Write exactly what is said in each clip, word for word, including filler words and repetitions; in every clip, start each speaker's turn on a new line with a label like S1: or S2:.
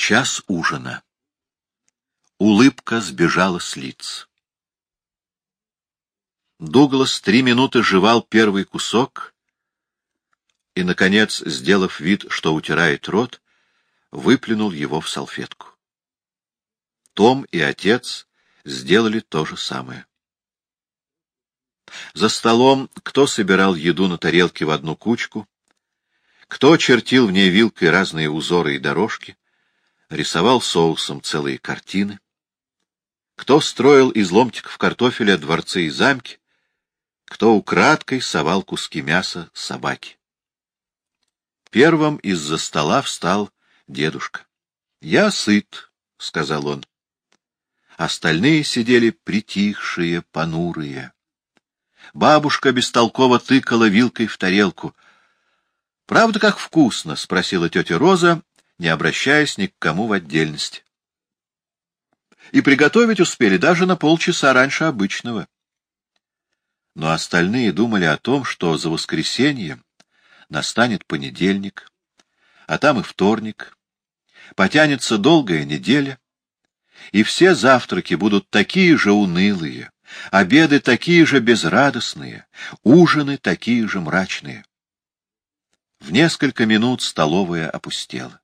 S1: Час ужина. Улыбка сбежала с лиц. Дуглас три минуты жевал первый кусок и, наконец, сделав вид, что утирает рот, выплюнул его в салфетку. Том и отец сделали то же самое. За столом кто собирал еду на тарелке в одну кучку, кто чертил в ней вилкой разные узоры и дорожки, рисовал соусом целые картины, кто строил из ломтиков картофеля дворцы и замки, кто украдкой совал куски мяса собаке. Первым из-за стола встал дедушка. — Я сыт, — сказал он. Остальные сидели притихшие, понурые. Бабушка бестолково тыкала вилкой в тарелку. — Правда, как вкусно? — спросила тетя Роза, не обращаясь ни к кому в отдельности. И приготовить успели даже на полчаса раньше обычного. Но остальные думали о том, что за воскресенье настанет понедельник, а там и вторник, потянется долгая неделя, и все завтраки будут такие же унылые, обеды такие же безрадостные, ужины такие же мрачные. В несколько минут столовая опустела.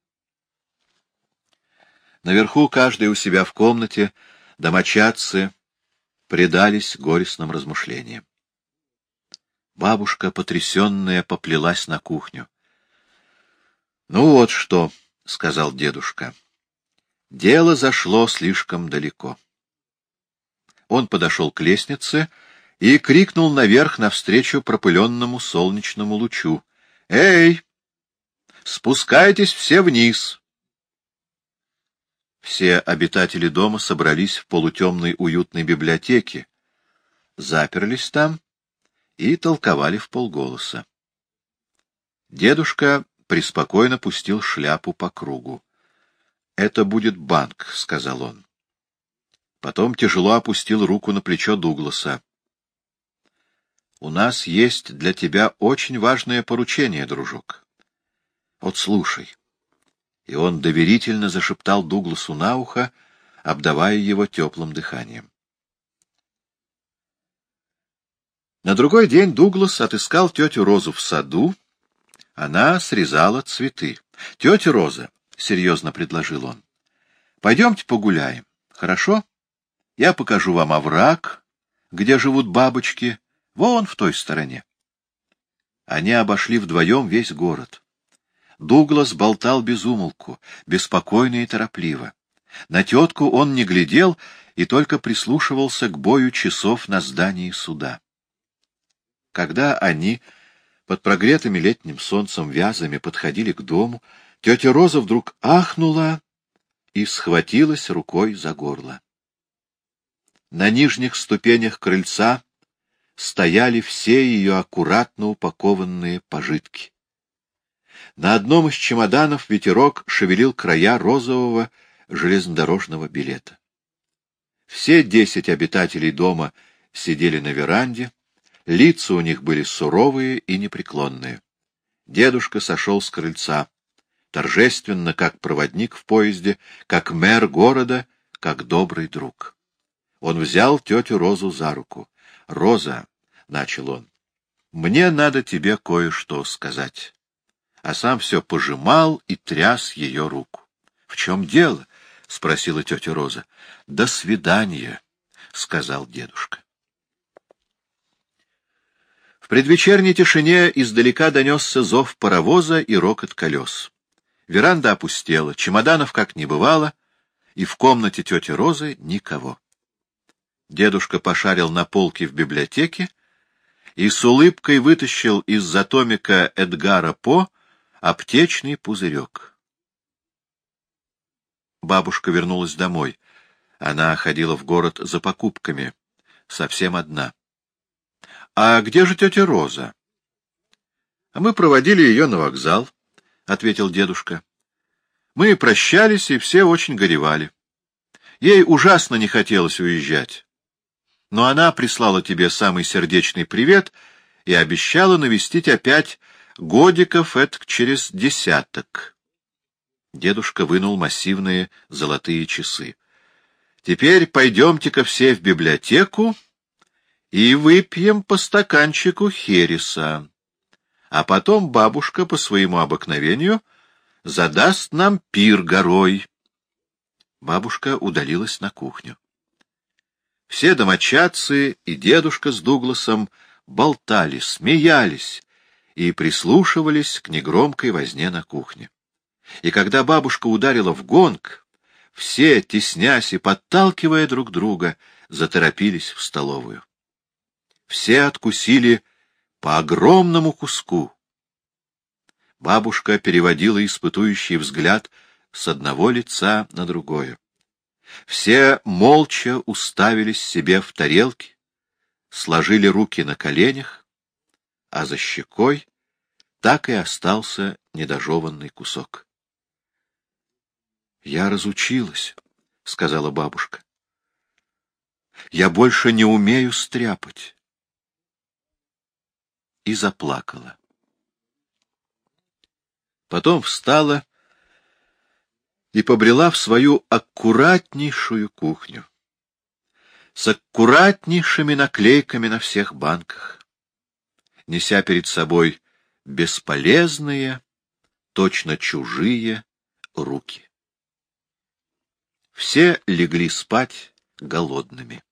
S1: Наверху, каждый у себя в комнате, домочадцы предались горестным размышлениям. Бабушка, потрясенная, поплелась на кухню. — Ну вот что, — сказал дедушка, — дело зашло слишком далеко. Он подошел к лестнице и крикнул наверх навстречу пропыленному солнечному лучу. — Эй! Спускайтесь все вниз! Все обитатели дома собрались в полутемной уютной библиотеке, заперлись там и толковали вполголоса. Дедушка преспокойно пустил шляпу по кругу. — Это будет банк, — сказал он. Потом тяжело опустил руку на плечо Дугласа. — У нас есть для тебя очень важное поручение, дружок. Вот слушай. И он доверительно зашептал Дугласу на ухо, обдавая его теплым дыханием. На другой день Дуглас отыскал тетю Розу в саду. Она срезала цветы. — Тетя Роза, — серьезно предложил он, — пойдемте погуляем, хорошо? Я покажу вам овраг, где живут бабочки, вон в той стороне. Они обошли вдвоем весь город. Дуглас болтал без умолку, беспокойно и торопливо. На тетку он не глядел и только прислушивался к бою часов на здании суда. Когда они под прогретыми летним солнцем вязами подходили к дому, тетя Роза вдруг ахнула и схватилась рукой за горло. На нижних ступенях крыльца стояли все ее аккуратно упакованные пожитки. На одном из чемоданов ветерок шевелил края розового железнодорожного билета. Все десять обитателей дома сидели на веранде, лица у них были суровые и непреклонные. Дедушка сошел с крыльца, торжественно, как проводник в поезде, как мэр города, как добрый друг. Он взял тетю Розу за руку. — Роза, — начал он, — мне надо тебе кое-что сказать. А сам все пожимал и тряс ее руку. — В чем дело? — спросила тетя Роза. — До свидания, — сказал дедушка. В предвечерней тишине издалека донесся зов паровоза и рокот колес. Веранда опустела, чемоданов как не бывало, и в комнате тети Розы никого. Дедушка пошарил на полке в библиотеке и с улыбкой вытащил из-за томика Эдгара По аптечный пузырек. Бабушка вернулась домой. Она ходила в город за покупками, совсем одна. — А где же тетя Роза? — А мы проводили ее на вокзал, — ответил дедушка. — Мы прощались, и все очень горевали. Ей ужасно не хотелось уезжать. Но она прислала тебе самый сердечный привет и обещала навестить опять годиков этак через десяток. Дедушка вынул массивные золотые часы. Теперь пойдемте-ка все в библиотеку и выпьем по стаканчику хереса. А потом бабушка по своему обыкновению задаст нам пир горой. Бабушка удалилась на кухню. Все домочадцы и дедушка с Дугласом болтали, смеялись и прислушивались к негромкой возне на кухне. И когда бабушка ударила в гонг, все, теснясь и подталкивая друг друга, заторопились в столовую. Все откусили по огромному куску. Бабушка переводила испытующий взгляд с одного лица на другое. Все молча уставились себе в тарелки, сложили руки на коленях, а за щекой так и остался недожеванный кусок. — Я разучилась, — сказала бабушка. — Я больше не умею стряпать. И заплакала. Потом встала и побрела в свою аккуратнейшую кухню с аккуратнейшими наклейками на всех банках, неся перед собой бесполезные, точно чужие руки. Все легли спать голодными.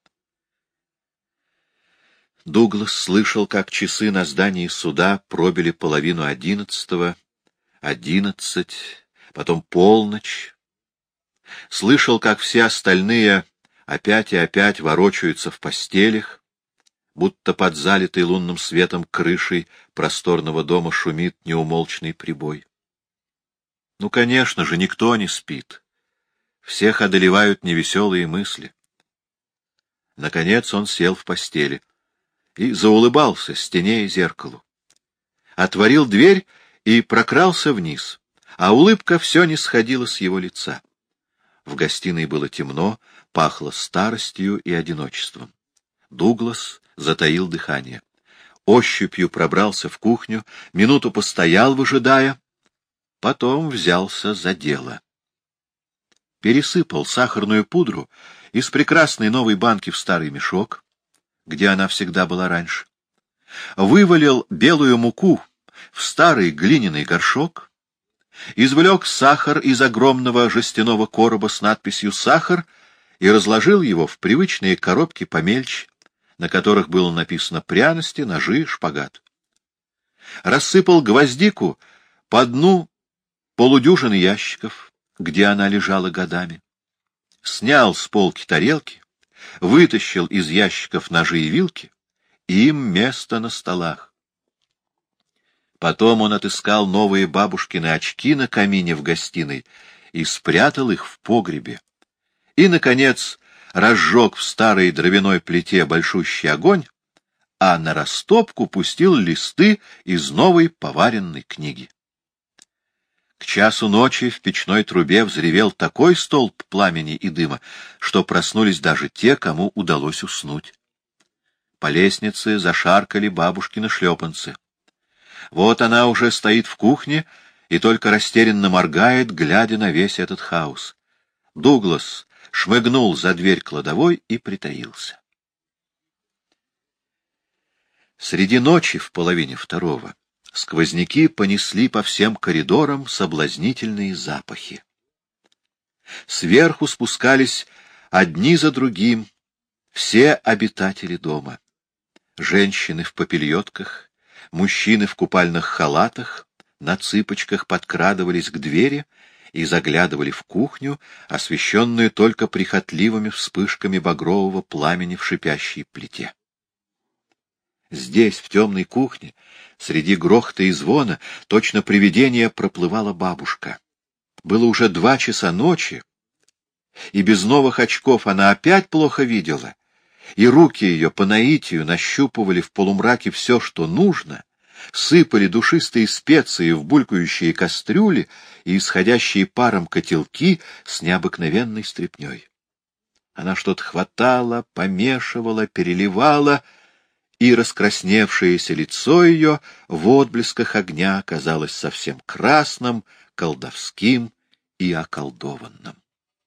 S1: Дуглас слышал, как часы на здании суда пробили половину одиннадцатого, одиннадцать, потом полночь. Слышал, как все остальные опять и опять ворочаются в постелях, будто под залитой лунным светом крышей просторного дома шумит неумолчный прибой. Ну, конечно же, никто не спит. Всех одолевают невеселые мысли. Наконец он сел в постели и заулыбался стене и зеркалу. Отворил дверь и прокрался вниз, а улыбка все не сходила с его лица. В гостиной было темно, пахло старостью и одиночеством. Дуглас затаил дыхание. Ощупью пробрался в кухню, минуту постоял, выжидая, потом взялся за дело. Пересыпал сахарную пудру из прекрасной новой банки в старый мешок, где она всегда была раньше, вывалил белую муку в старый глиняный горшок, извлек сахар из огромного жестяного короба с надписью «Сахар» и разложил его в привычные коробки помельче, на которых было написано пряности, ножи, шпагат. Рассыпал гвоздику по дну полудюжины ящиков, где она лежала годами. Снял с полки тарелки, вытащил из ящиков ножи и вилки, им место на столах. Потом он отыскал новые бабушкины очки на камине в гостиной и спрятал их в погребе. И, наконец, разжег в старой дровяной плите большущий огонь, а на растопку пустил листы из новой поваренной книги. К часу ночи в печной трубе взревел такой столб пламени и дыма, что проснулись даже те, кому удалось уснуть. По лестнице зашаркали бабушкины шлепанцы. Вот она уже стоит в кухне и только растерянно моргает, глядя на весь этот хаос. Дуглас шмыгнул за дверь кладовой и притаился. Среди ночи в половине второго сквозняки понесли по всем коридорам соблазнительные запахи. Сверху спускались одни за другим все обитатели дома. Женщины в попельотках, мужчины в купальных халатах на цыпочках подкрадывались к двери и заглядывали в кухню, освещенную только прихотливыми вспышками багрового пламени в шипящей плите. Здесь, в темной кухне, среди грохота и звона, точно привидение проплывала бабушка. Было уже два часа ночи, и без новых очков она опять плохо видела, и руки ее по наитию нащупывали в полумраке все, что нужно, сыпали душистые специи в булькающие кастрюли и исходящие паром котелки с необыкновенной стряпней. Она что-то хватала, помешивала, переливала, и раскрасневшееся лицо ее в отблесках огня казалось совсем красным, колдовским и околдованном.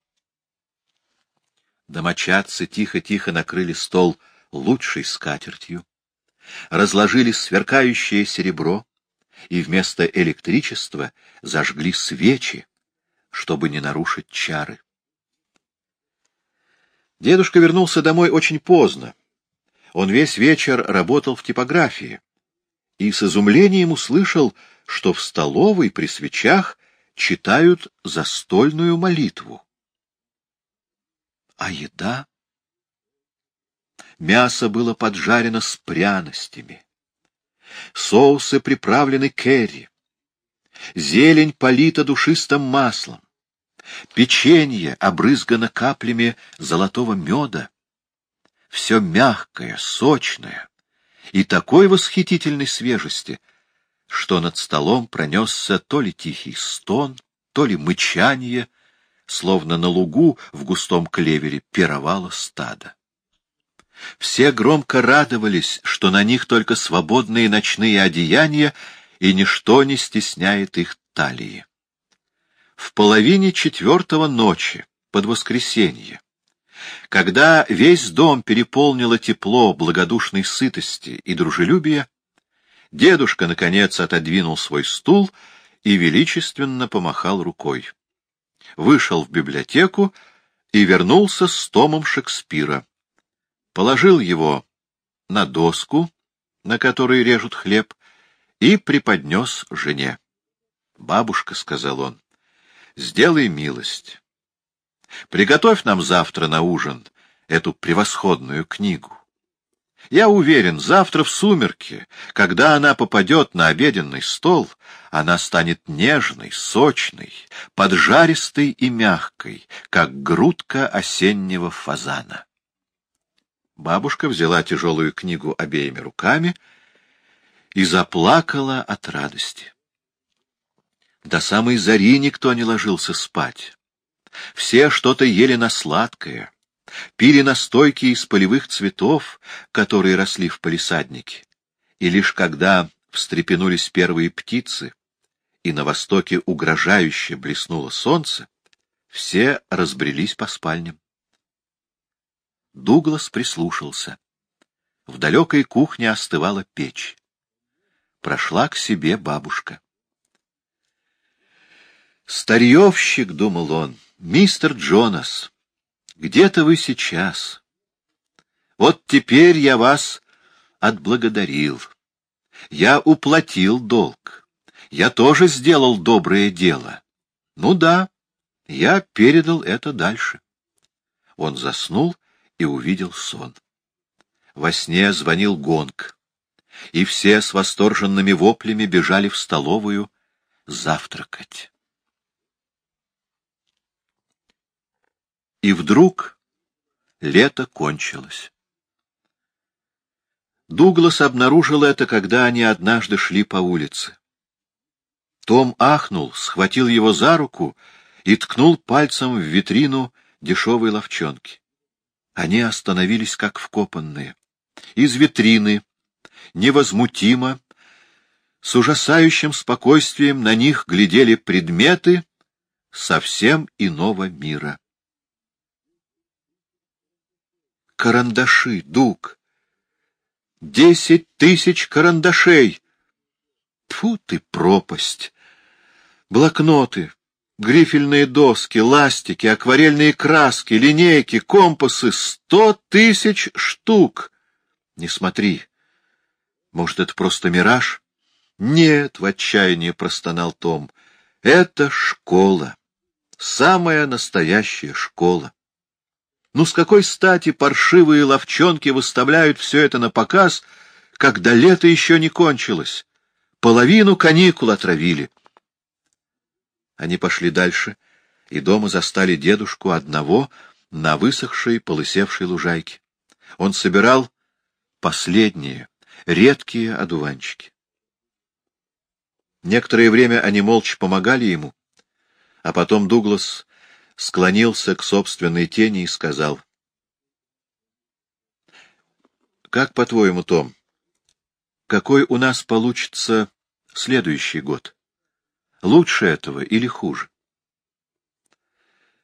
S1: Домочадцы тихо-тихо накрыли стол лучшей скатертью, разложили сверкающее серебро и вместо электричества зажгли свечи, чтобы не нарушить чары. Дедушка вернулся домой очень поздно. Он весь вечер работал в типографии и с изумлением услышал, что в столовой при свечах читают застольную молитву. А еда? Мясо было поджарено с пряностями, соусы приправлены керри, зелень полита душистым маслом, печенье обрызгано каплями золотого меда. Все мягкое, сочное и такой восхитительной свежести, что над столом пронесся то ли тихий стон, то ли мычанье, словно на лугу в густом клевере пировало стадо. Все громко радовались, что на них только свободные ночные одеяния, и ничто не стесняет их талии. В половине четвертого ночи, под воскресенье, когда весь дом переполнило тепло благодушной сытости и дружелюбия, дедушка, наконец, отодвинул свой стул и величественно помахал рукой. Вышел в библиотеку и вернулся с томом Шекспира. Положил его на доску, на которой режут хлеб, и преподнес жене. — Бабушка, — сказал он, — сделай милость. Приготовь нам завтра на ужин эту превосходную книгу. Я уверен, завтра в сумерки, когда она попадет на обеденный стол, она станет нежной, сочной, поджаристой и мягкой, как грудка осеннего фазана. Бабушка взяла тяжелую книгу обеими руками и заплакала от радости. До самой зари никто не ложился спать. Все что-то ели на сладкое, пили настойки из полевых цветов, которые росли в палисаднике. И лишь когда встрепенулись первые птицы, и на востоке угрожающе блеснуло солнце, все разбрелись по спальням. Дуглас прислушался. В далекой кухне остывала печь. Прошла к себе бабушка. «Старьевщик», — думал он, — «мистер Джонас, где-то вы сейчас. Вот теперь я вас отблагодарил. Я уплатил долг. Я тоже сделал доброе дело. Ну да, я передал это дальше». Он заснул и увидел сон. Во сне звонил гонг, и все с восторженными воплями бежали в столовую завтракать. И вдруг лето кончилось. Дуглас обнаружил это, когда они однажды шли по улице. Том ахнул, схватил его за руку и ткнул пальцем в витрину дешевой ловчонки. Они остановились как вкопанные. Из витрины, невозмутимо, с ужасающим спокойствием на них глядели предметы совсем иного мира. Карандаши, Дуг! Десять тысяч карандашей! Тьфу ты, пропасть! Блокноты, грифельные доски, ластики, акварельные краски, линейки, компасы — сто тысяч штук! Не смотри. Может, это просто мираж? Нет, — в отчаянии простонал Том. Это школа. Самая настоящая школа. Ну, с какой стати паршивые ловчонки выставляют все это на показ, когда лето еще не кончилось? Половину каникул отравили. Они пошли дальше, и дома застали дедушку одного на высохшей, полысевшей лужайке. Он собирал последние, редкие одуванчики. Некоторое время они молча помогали ему, а потом Дуглас склонился к собственной тени и сказал: «Как, по-твоему, Том, какой у нас получится следующий год? Лучше этого или хуже?»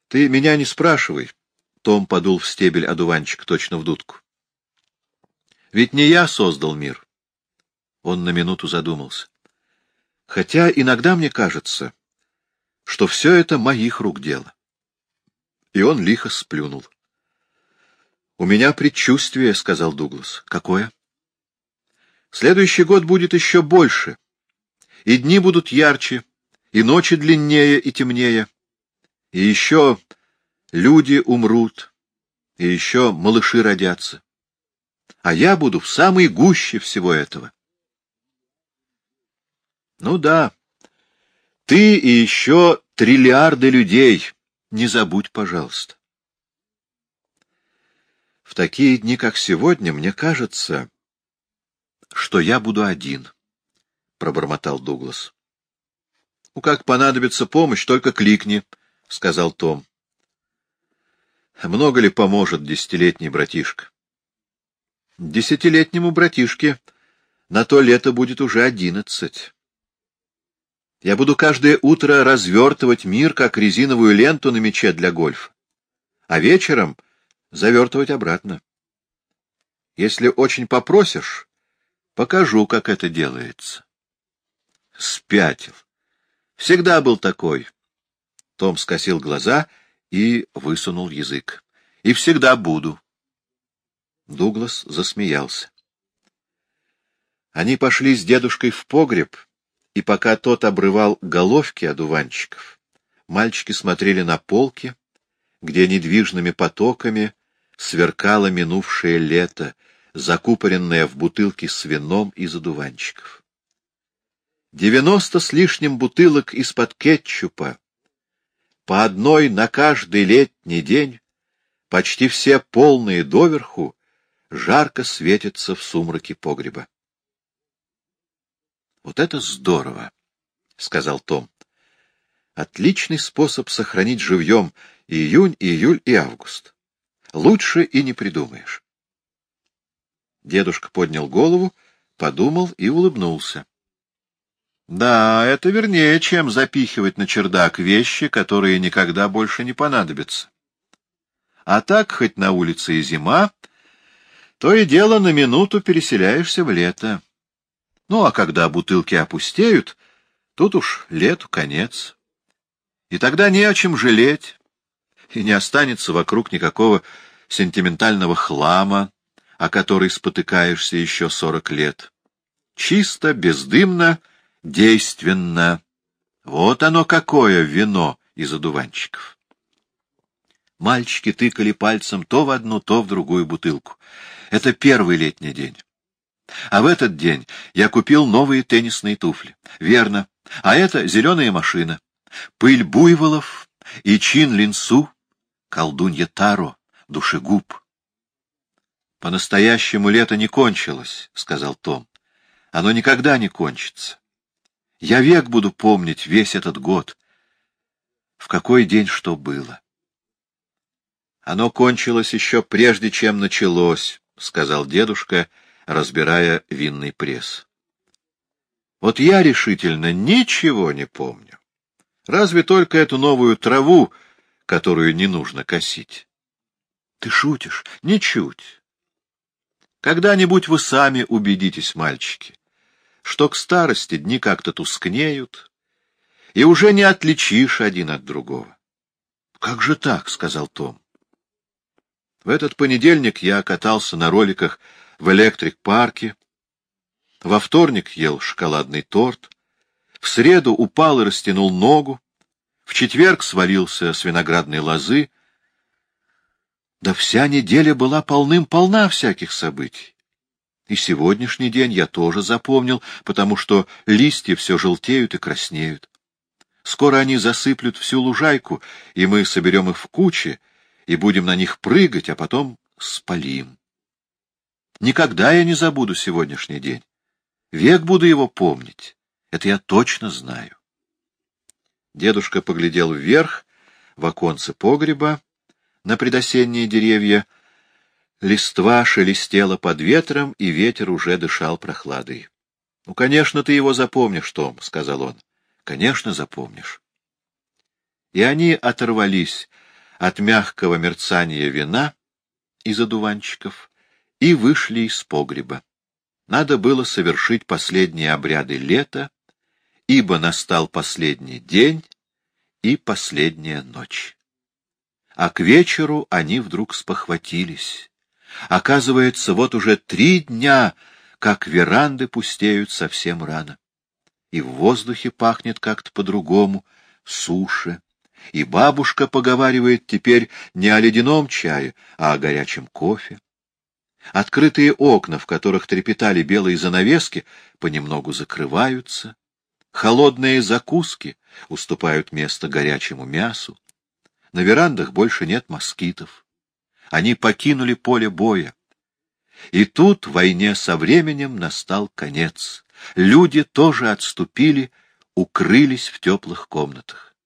S1: — Ты меня не спрашивай. Том подул в стебель одуванчик точно в дудку. — Ведь не я создал мир. Он на минуту задумался. Хотя иногда мне кажется, что все это моих рук дело. И он лихо сплюнул. — У меня предчувствие, — сказал Дуглас. — Какое? — Следующий год будет еще больше, и дни будут ярче, и ночи длиннее и темнее, и еще люди умрут, и еще малыши родятся. А я буду в самой гуще всего этого. Ну да, ты и еще триллиарды людей, не забудь, пожалуйста. В такие дни, как сегодня, мне кажется, что я буду один, — пробормотал Дуглас. — Ну, как понадобится помощь, только кликни, — сказал Том. — Много ли поможет десятилетний братишка? — Десятилетнему братишке на то лето будет уже одиннадцать. Я буду каждое утро развертывать мир, как резиновую ленту на мяче для гольфа, а вечером завертывать обратно. Если очень попросишь, покажу, как это делается. Спятил. Всегда был такой. Том скосил глаза и высунул язык. И всегда буду. Дуглас засмеялся. Они пошли с дедушкой в погреб, и пока тот обрывал головки одуванчиков, мальчики смотрели на полки, где недвижными потоками сверкало минувшее лето, закупоренное в бутылки с вином из одуванчиков. Девяносто с лишним бутылок из-под кетчупа, по одной на каждый летний день, почти все полные доверху, жарко светятся в сумраке погреба. — Вот это здорово, — сказал Том. — Отличный способ сохранить живьем июнь, июль и август. Лучше и не придумаешь. Дедушка поднял голову, подумал и улыбнулся. — Да, это вернее, чем запихивать на чердак вещи, которые никогда больше не понадобятся. А так, хоть на улице и зима, то и дело на минуту переселяешься в лето. Ну, а когда бутылки опустеют, тут уж лету конец. И тогда не о чем жалеть, и не останется вокруг никакого сентиментального хлама, о который спотыкаешься еще сорок лет. Чисто, бездымно, действенно. Вот оно какое вино из одуванчиков. Мальчики тыкали пальцем то в одну, то в другую бутылку. Это первый летний день. А в этот день я купил новые теннисные туфли. Верно. А это зеленая машина. Пыль буйволов и чин линсу, колдунья Таро, душегуб. По-настоящему лето не кончилось, — сказал Том. Оно никогда не кончится. Я век буду помнить весь этот год. В какой день что было. Оно кончилось еще прежде, чем началось, — сказал дедушка, разбирая винный пресс. Вот я решительно ничего не помню. Разве только эту новую траву, которую не нужно косить. Ты шутишь? Ничуть. Когда-нибудь вы сами убедитесь, мальчики, что к старости дни как-то тускнеют, и уже не отличишь один от другого. — Как же так? — сказал Том. В этот понедельник я катался на роликах в электрик-парке, во вторник ел шоколадный торт, в среду упал и растянул ногу, в четверг свалился с виноградной лозы. Да вся неделя была полным-полна всяких событий. И сегодняшний день я тоже запомнил, потому что листья все желтеют и краснеют. Скоро они засыплют всю лужайку, и мы соберем их в кучи, и будем на них прыгать, а потом спалим. Никогда я не забуду сегодняшний день. Век буду его помнить. Это я точно знаю. Дедушка поглядел вверх, в оконце погреба, на предосенние деревья. Листва шелестела под ветром, и ветер уже дышал прохладой. — Ну, конечно, ты его запомнишь, Том, — сказал он. — Конечно, запомнишь. И они оторвались от мягкого мерцания вина из одуванчиков и вышли из погреба. Надо было совершить последние обряды лета, ибо настал последний день и последняя ночь. А к вечеру они вдруг спохватились. Оказывается, вот уже три дня, как веранды пустеют совсем рано. И в воздухе пахнет как-то по-другому, суше. И бабушка поговаривает теперь не о ледяном чае, а о горячем кофе. Открытые окна, в которых трепетали белые занавески, понемногу закрываются. Холодные закуски уступают место горячему мясу. На верандах больше нет москитов. Они покинули поле боя. И тут войне со временем настал конец. Люди тоже отступили, укрылись в теплых комнатах.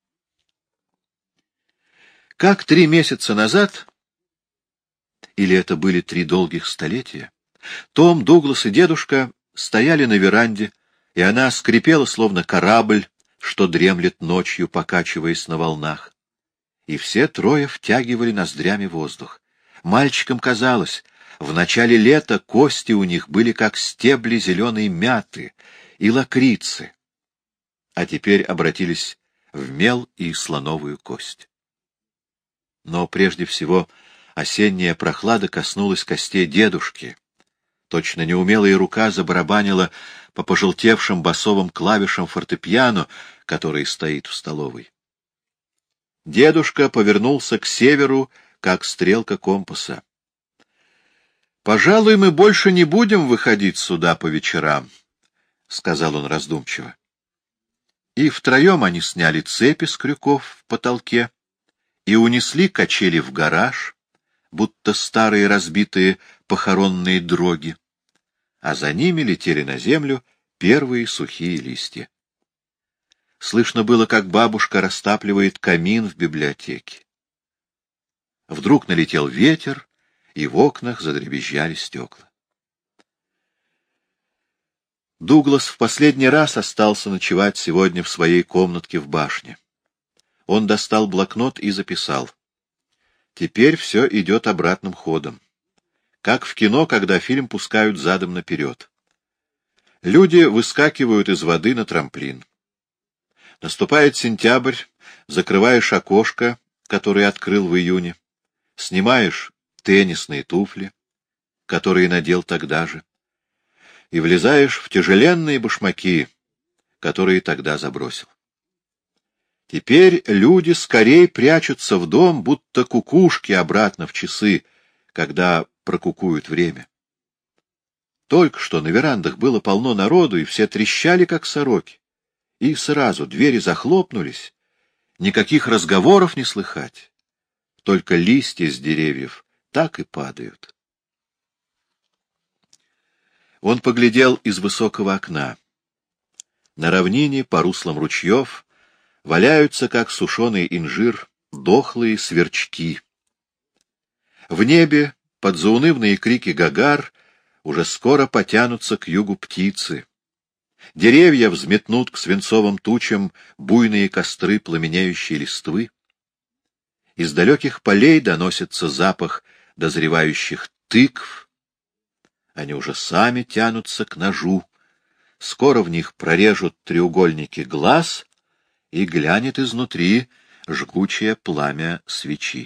S1: Как три месяца назад, или это были три долгих столетия, Том, Дуглас и дедушка стояли на веранде, и она скрипела, словно корабль, что дремлет ночью, покачиваясь на волнах. И все трое втягивали ноздрями воздух. Мальчикам казалось, в начале лета кости у них были как стебли зеленой мяты и лакрицы, а теперь обратились в мел и слоновую кость. Но прежде всего осенняя прохлада коснулась костей дедушки. Точно неумелая рука забарабанила по пожелтевшим басовым клавишам фортепиано, который стоит в столовой. Дедушка повернулся к северу, как стрелка компаса. — Пожалуй, мы больше не будем выходить сюда по вечерам, — сказал он раздумчиво. И втроем они сняли цепи с крюков в потолке и унесли качели в гараж, будто старые разбитые похоронные дроги, а за ними летели на землю первые сухие листья. Слышно было, как бабушка растапливает камин в библиотеке. Вдруг налетел ветер, и в окнах задребезжали стекла. Дуглас в последний раз остался ночевать сегодня в своей комнатке в башне. Он достал блокнот и записал. Теперь все идет обратным ходом. Как в кино, когда фильм пускают задом наперед. Люди выскакивают из воды на трамплин. Наступает сентябрь, закрываешь окошко, которое открыл в июне, снимаешь теннисные туфли, которые надел тогда же, и влезаешь в тяжеленные башмаки, которые тогда забросил. Теперь люди скорей прячутся в дом, будто кукушки обратно в часы, когда прокукуют время. Только что на верандах было полно народу, и все трещали, как сороки. И сразу двери захлопнулись, никаких разговоров не слыхать. Только листья с деревьев так и падают. Он поглядел из высокого окна. На равнине по руслам ручьев валяются, как сушеный инжир, дохлые сверчки. В небе, под заунывные крики гагар, уже скоро потянутся к югу птицы. Деревья взметнут к свинцовым тучам буйные костры пламенеющей листвы. Из далеких полей доносится запах дозревающих тыкв. Они уже сами тянутся к ножу. Скоро в них прорежут треугольники глаз, и глянет изнутри жгучее пламя свечи.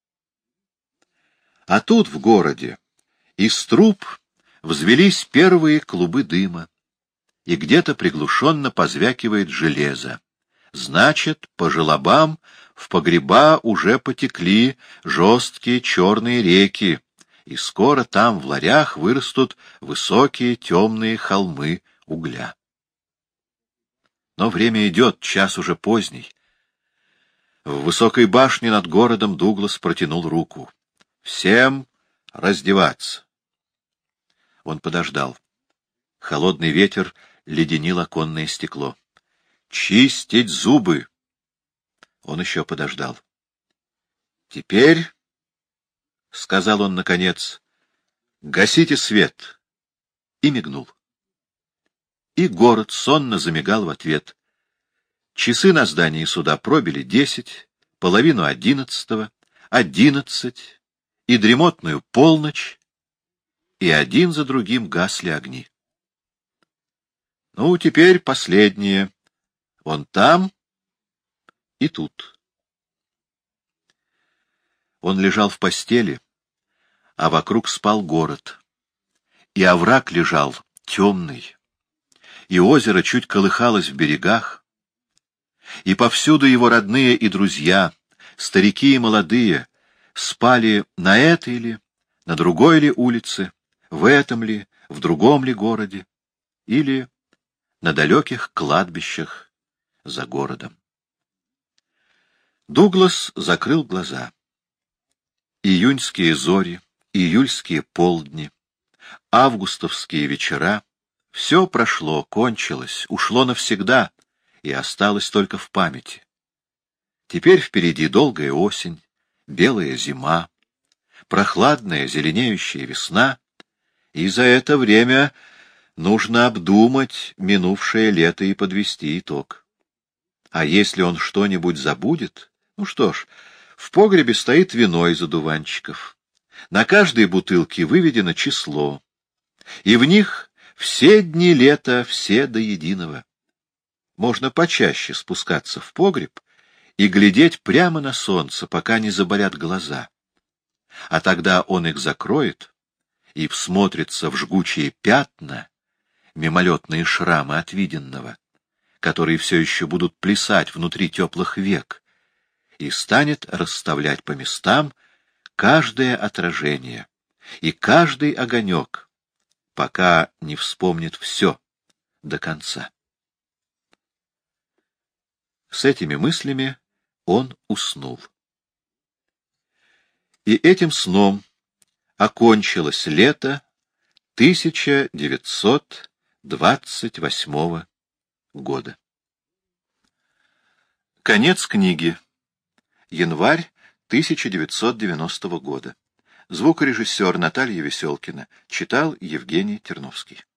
S1: А тут, в городе, из труб взвелись первые клубы дыма, и где-то приглушенно позвякивает железо. Значит, по желобам в погреба уже потекли жесткие черные реки, и скоро там в ларях вырастут высокие темные холмы угля. Но время идет, час уже поздний. В высокой башне над городом Дуглас протянул руку. «Всем раздеваться!» Он подождал. Холодный ветер леденил оконное стекло. «Чистить зубы!» Он еще подождал. «Теперь, — сказал он наконец, — гасите свет!» И мигнул. И город сонно замигал в ответ. Часы на здании суда пробили десять, половину одиннадцатого, одиннадцать и дремотную полночь, и один за другим гасли огни. Ну, теперь последнее. Он там и тут. Он лежал в постели, а вокруг спал город. И овраг лежал темный, и озеро чуть колыхалось в берегах, и повсюду его родные и друзья, старики и молодые, спали на этой ли, на другой ли улице, в этом ли, в другом ли городе, или на далеких кладбищах за городом. Дуглас закрыл глаза. Июньские зори, июльские полдни, августовские вечера — все прошло, кончилось, ушло навсегда и осталось только в памяти. Теперь впереди долгая осень, белая зима, прохладная зеленеющая весна, и за это время нужно обдумать минувшее лето и подвести итог. А если он что-нибудь забудет, ну что ж, в погребе стоит вино из одуванчиков. На каждой бутылке выведено число, и в них все дни лета, все до единого. Можно почаще спускаться в погреб и глядеть прямо на солнце, пока не заболят глаза. А тогда он их закроет и всмотрится в жгучие пятна, мимолетные шрамы от виденного, которые все еще будут плясать внутри теплых век, и станет расставлять по местам каждое отражение и каждый огонек, пока не вспомнит все до конца. С этими мыслями он уснул. И этим сном окончилось лето тысяча девятьсот двадцать восьмого года. Конец книги. Январь тысяча девятьсот девяностого года. Звукорежиссер Наталья Веселкина. Читал Евгений Терновский.